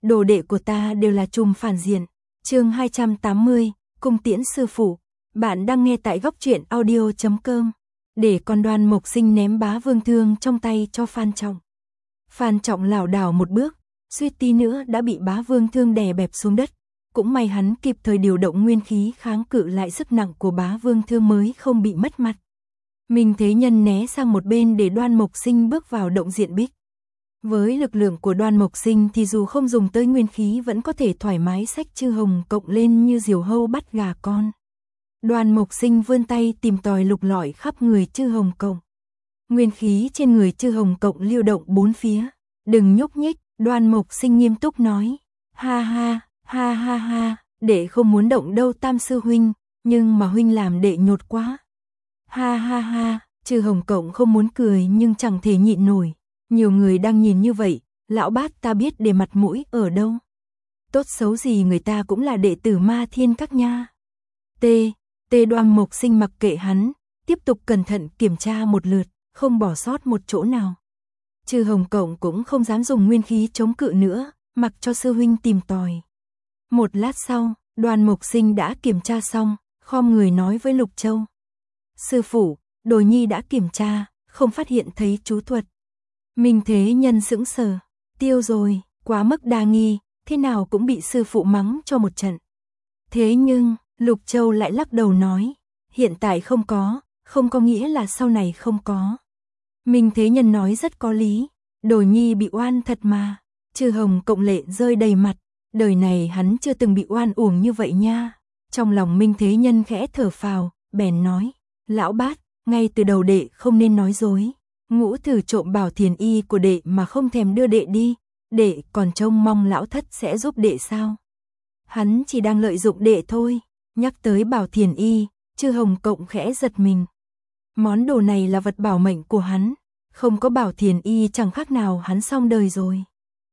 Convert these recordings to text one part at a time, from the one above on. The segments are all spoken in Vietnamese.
đồ đệ của ta đều là trùm phản diện. Chương 280, cung tiễn sư phụ. Bạn đang nghe tại góc truyện audio.com. Để con Đoan Mộc Sinh ném bá vương thương trong tay cho Phan Trọng. Phan Trọng lảo đảo một bước, suýt tí nữa đã bị bá vương thương đè bẹp xuống đất. Cũng may hắn kịp thời điều động nguyên khí kháng cự lại sức nặng của bá vương thương mới không bị mất mặt. Minh Thế Nhân né sang một bên để Đoan Mộc Sinh bước vào động diện bích. Với lực lượng của Đoan Mộc Sinh thì dù không dùng tới nguyên khí vẫn có thể thoải mái xách Chư Hồng Cộng lên như diều hâu bắt gà con. Đoan Mộc Sinh vươn tay tìm tòi lục lọi khắp người Chư Hồng Cộng. Nguyên khí trên người Chư Hồng Cộng lưu động bốn phía. Đừng nhúc nhích, Đoan Mộc Sinh nghiêm túc nói. Ha ha, ha ha ha, đệ không muốn động đâu Tam sư huynh, nhưng mà huynh làm đệ nhột quá. Ha ha ha, Chư Hồng Cộng không muốn cười nhưng chẳng thể nhịn nổi. Nhiều người đang nhìn như vậy, lão bát ta biết để mặt mũi ở đâu. Tốt xấu gì người ta cũng là đệ tử Ma Thiên Các nha. Đoan Mộc Sinh mặc kệ hắn, tiếp tục cẩn thận kiểm tra một lượt, không bỏ sót một chỗ nào. Chư Hồng Cộng cũng không dám dùng nguyên khí chống cự nữa, mặc cho sư huynh tìm tòi. Một lát sau, Đoan Mộc Sinh đã kiểm tra xong, khom người nói với Lục Châu. Sư phụ, Đồ Nhi đã kiểm tra, không phát hiện thấy chú thuật. Minh Thế Nhân sững sờ, tiêu rồi, quá mức đa nghi, thế nào cũng bị sư phụ mắng cho một trận. Thế nhưng, Lục Châu lại lắc đầu nói, hiện tại không có nghĩa là sau này không có. Minh Thế Nhân nói rất có lý, Đồ Nhi bị oan thật mà. Chư Hồng Cộng lệ rơi đầy mặt, đời này hắn chưa từng bị oan uổng như vậy nha. Trong lòng Minh Thế Nhân khẽ thở phào, bèn nói, lão bát, ngay từ đầu đệ không nên nói dối. Ngũ Thử trộm Bảo Thiền Y của đệ mà không thèm đưa đệ đi, đệ còn trông mong lão thất sẽ giúp đệ sao? Hắn chỉ đang lợi dụng đệ thôi. Nhắc tới Bảo Thiền Y, Chư Hồng Cộng khẽ giật mình. Món đồ này là vật bảo mệnh của hắn, không có Bảo Thiền Y chẳng khác nào hắn xong đời rồi.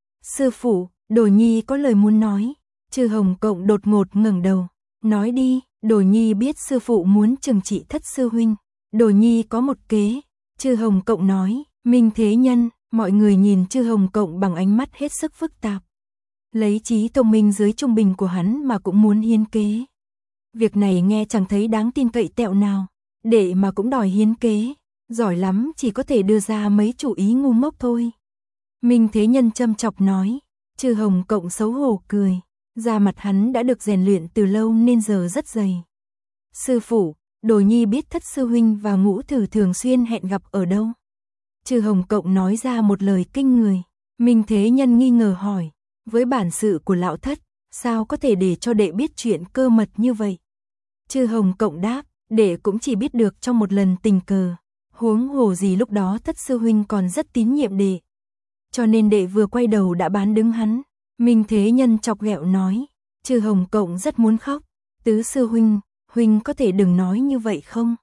Sư phụ, Đồ Nhi có lời muốn nói. Chư Hồng Cộng đột ngột ngẩng đầu, nói đi. Đồ Nhi biết sư phụ muốn trừng trị Thất sư huynh, Đồ Nhi có một kế. Chư Hồng Cộng nói. Minh Thế Nhân, mọi người nhìn Chư Hồng Cộng bằng ánh mắt hết sức phức tạp. Lấy trí thông minh dưới trung bình của hắn mà cũng muốn hiến kế. Việc này nghe chẳng thấy đáng tin cậy tẹo nào, đệ mà cũng đòi hiến kế, giỏi lắm chỉ có thể đưa ra mấy chủ ý ngu ngốc thôi. Minh Thế Nhân châm chọc nói. Chư Hồng Cộng xấu hổ cười, da mặt hắn đã được rèn luyện từ lâu nên giờ rất dày. Sư phụ, Đồ Nhi biết Thất sư huynh và Ngũ Thử thường xuyên hẹn gặp ở đâu? Chư Hồng Cộng nói ra một lời kinh người. Minh Thế Nhân nghi ngờ hỏi, với bản sự của lão Thất, sao có thể để cho đệ biết chuyện cơ mật như vậy? Chư Hồng Cộng đáp, đệ cũng chỉ biết được trong một lần tình cờ, huống hồ gì lúc đó Thất sư huynh còn rất tín nhiệm đệ. Cho nên đệ vừa quay đầu đã bán đứng hắn. Minh Thế Nhân chọc ghẹo nói. Chư Hồng Cộng rất muốn khóc. Tứ sư huynh, huynh có thể đừng nói như vậy không?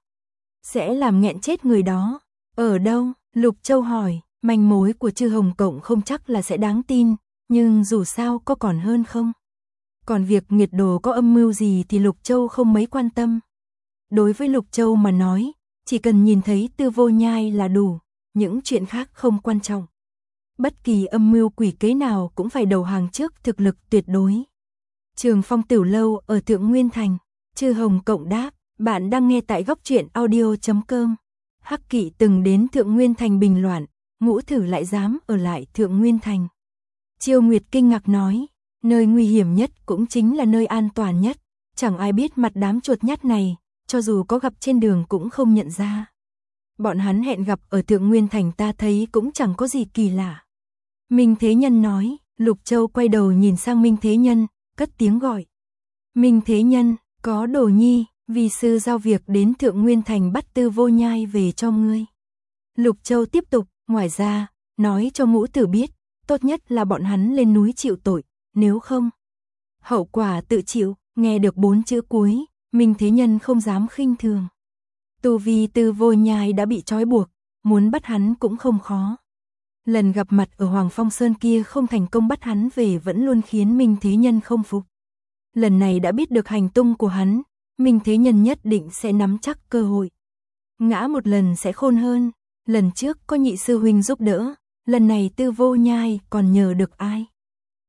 Sẽ làm nghẹn chết người đó. Ở đâu? Lục Châu hỏi. Manh mối của Chư Hồng Cộng không chắc là sẽ đáng tin, nhưng dù sao có còn hơn không? Còn việc Nghiệt Đồ có âm mưu gì thì Lục Châu không mấy quan tâm. Đối với Lục Châu mà nói, chỉ cần nhìn thấy Tư Vô Nhai là đủ, những chuyện khác không quan trọng. Bất kỳ âm mưu quỷ kế nào cũng phải đầu hàng trước thực lực tuyệt đối. Trường Phong Tiểu Lâu ở Thượng Nguyên Thành. Chư Hồng Cộng đáp, bạn đang nghe tại góc truyện audio.com. Hắc Kỵ từng đến Thượng Nguyên Thành bình loạn, Ngũ Thử lại dám ở lại Thượng Nguyên Thành. Chiêu Nguyệt kinh ngạc nói, nơi nguy hiểm nhất cũng chính là nơi an toàn nhất, chẳng ai biết mặt đám chuột nhắt này, cho dù có gặp trên đường cũng không nhận ra. Bọn hắn hẹn gặp ở Thượng Nguyên Thành ta thấy cũng chẳng có gì kỳ lạ. Minh Thế Nhân nói. Lục Châu quay đầu nhìn sang Minh Thế Nhân, cất tiếng gọi. Minh Thế Nhân, có Đồ Nhi, vì sư giao việc đến Thượng Nguyên Thành bắt Tư Vô Nhai về cho ngươi. Lục Châu tiếp tục, ngoài ra, nói cho Ngũ Tử biết, tốt nhất là bọn hắn lên núi chịu tội, nếu không, hậu quả tự chịu. Nghe được 4 chữ cuối, Minh Thế Nhân không dám khinh thường. Tu vi Tư Vô Nhai đã bị trói buộc, muốn bắt hắn cũng không khó. Lần gặp mặt ở Hoàng Phong Sơn kia không thành công bắt hắn về vẫn luôn khiến Minh Thế Nhân không phục. Lần này đã biết được hành tung của hắn, Minh Thế Nhân nhất định sẽ nắm chắc cơ hội. Ngã một lần sẽ khôn hơn, lần trước có nhị sư huynh giúp đỡ, lần này Tư Vô Nhai còn nhờ được ai?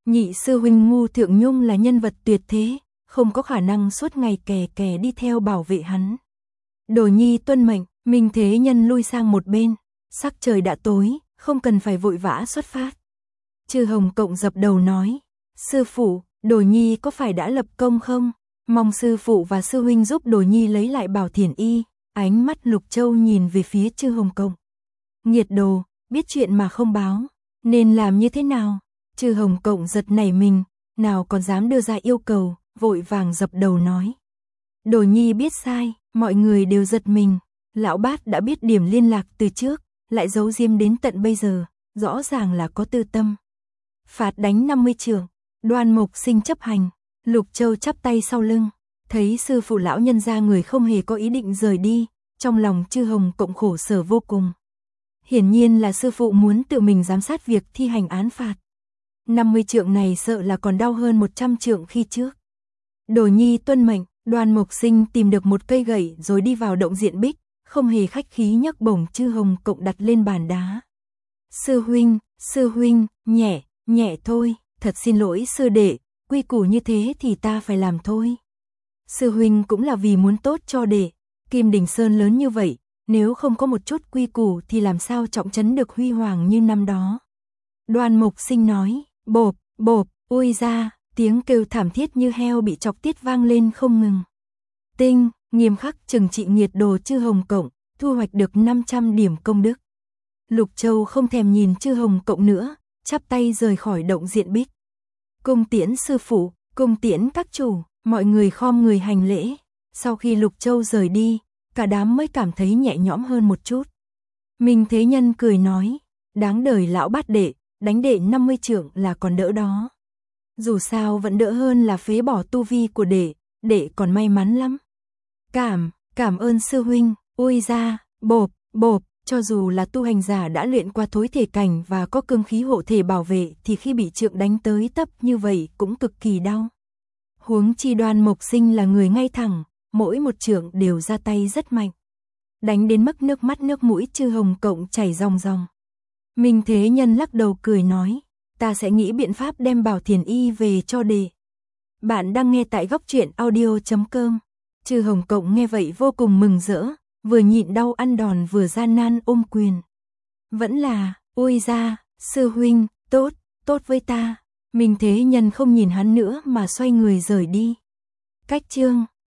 Nhị sư huynh Ngu Thượng Nhung là nhân vật tuyệt thế, không có khả năng suốt ngày kè kè đi theo bảo vệ hắn. Đồ nhi tuân mệnh, Minh Thế Nhân lui sang một bên, sắc trời đã tối, không cần phải vội vã xuất phát. Chư Hồng Cộng dập đầu nói, sư phụ, Đồ nhi có phải đã lập công không? Mong sư phụ và sư huynh giúp Đồ nhi lấy lại Bảo Thiền Y. Ánh mắt Lục Châu nhìn về phía Chư Hồng Cộng. Nghiệt đồ, biết chuyện mà không báo, nên làm như thế nào? Chư Hồng Cộng giật nảy mình, nào còn dám đưa ra yêu cầu, vội vàng dập đầu nói. Đồ nhi biết sai, mọi người đều giật mình. Lão Bát đã biết điểm liên lạc từ trước, lại giấu diêm đến tận bây giờ, rõ ràng là có tư tâm. Phạt đánh 50 trượng, Đoan Mục Sinh chấp hành. Lục Châu chắp tay sau lưng, thấy sư phụ lão nhân gia người không hề có ý định rời đi, trong lòng Chư Hồng Cộng khổ sở vô cùng. Hiển nhiên là sư phụ muốn tự mình giám sát việc thi hành án phạt. 50 trượng này sợ là còn đau hơn 100 trượng khi trước. Đồ nhi tuân mệnh, Đoan Mục Sinh tìm được một cây gậy rồi đi vào động diện bích, không hề khách khí nhấc bổng Chư Hồng Cộng đặt lên bàn đá. Sư huynh, nhẹ thôi, thật xin lỗi sư đệ, quy củ như thế thì ta phải làm thôi. Sư huynh cũng là vì muốn tốt cho đệ, Kim Đình Sơn lớn như vậy, nếu không có một chút quy củ thì làm sao trọng trấn được huy hoàng như năm đó. Đoan Mục Sinh nói, bộp, ui ra, tiếng kêu thảm thiết như heo bị chọc tiết vang lên không ngừng. Tinh, nghiêm khắc trừng trị nghiệt đồ Chư Hồng Cộng, thu hoạch được 500 điểm công đức. Lục Châu không thèm nhìn Chư Hồng Cộng nữa, chắp tay rời khỏi động diện bích. Cung tiễn sư phụ, cung tiễn các chủ, mọi người khom người hành lễ. Sau khi Lục Châu rời đi, cả đám mới cảm thấy nhẹ nhõm hơn một chút. Minh Thế Nhân cười nói, đáng đời lão Bát đệ, đánh đệ 50 trượng là còn đỡ đó. Dù sao vẫn đỡ hơn là phế bỏ tu vi của đệ còn may mắn lắm. Cảm ơn sư huynh, ui ra, bộp, cho dù là tu hành giả đã luyện qua thối thể cảnh và có cương khí hộ thể bảo vệ thì khi bị trượng đánh tới tấp như vậy cũng cực kỳ đau. Huống chi Đoan Mục Sinh là người ngay thẳng, mỗi một trượng đều ra tay rất mạnh. Đánh đến mức nước mắt nước mũi Chư Hồng Cộng chảy ròng ròng. Minh Thế Nhân lắc đầu cười nói, ta sẽ nghĩ biện pháp đem Bảo Thiền Y về cho đệ. Bạn đang nghe tại Góc Truyện Audio.com. Chư Hồng Cộng nghe vậy vô cùng mừng rỡ, vừa nhịn đau ăn đòn vừa gian nan ôm quyền. Vẫn là, ôi ra, sư huynh, tốt với ta. Minh Thế Nhân không nhìn hắn nữa mà xoay người rời đi. Cách chương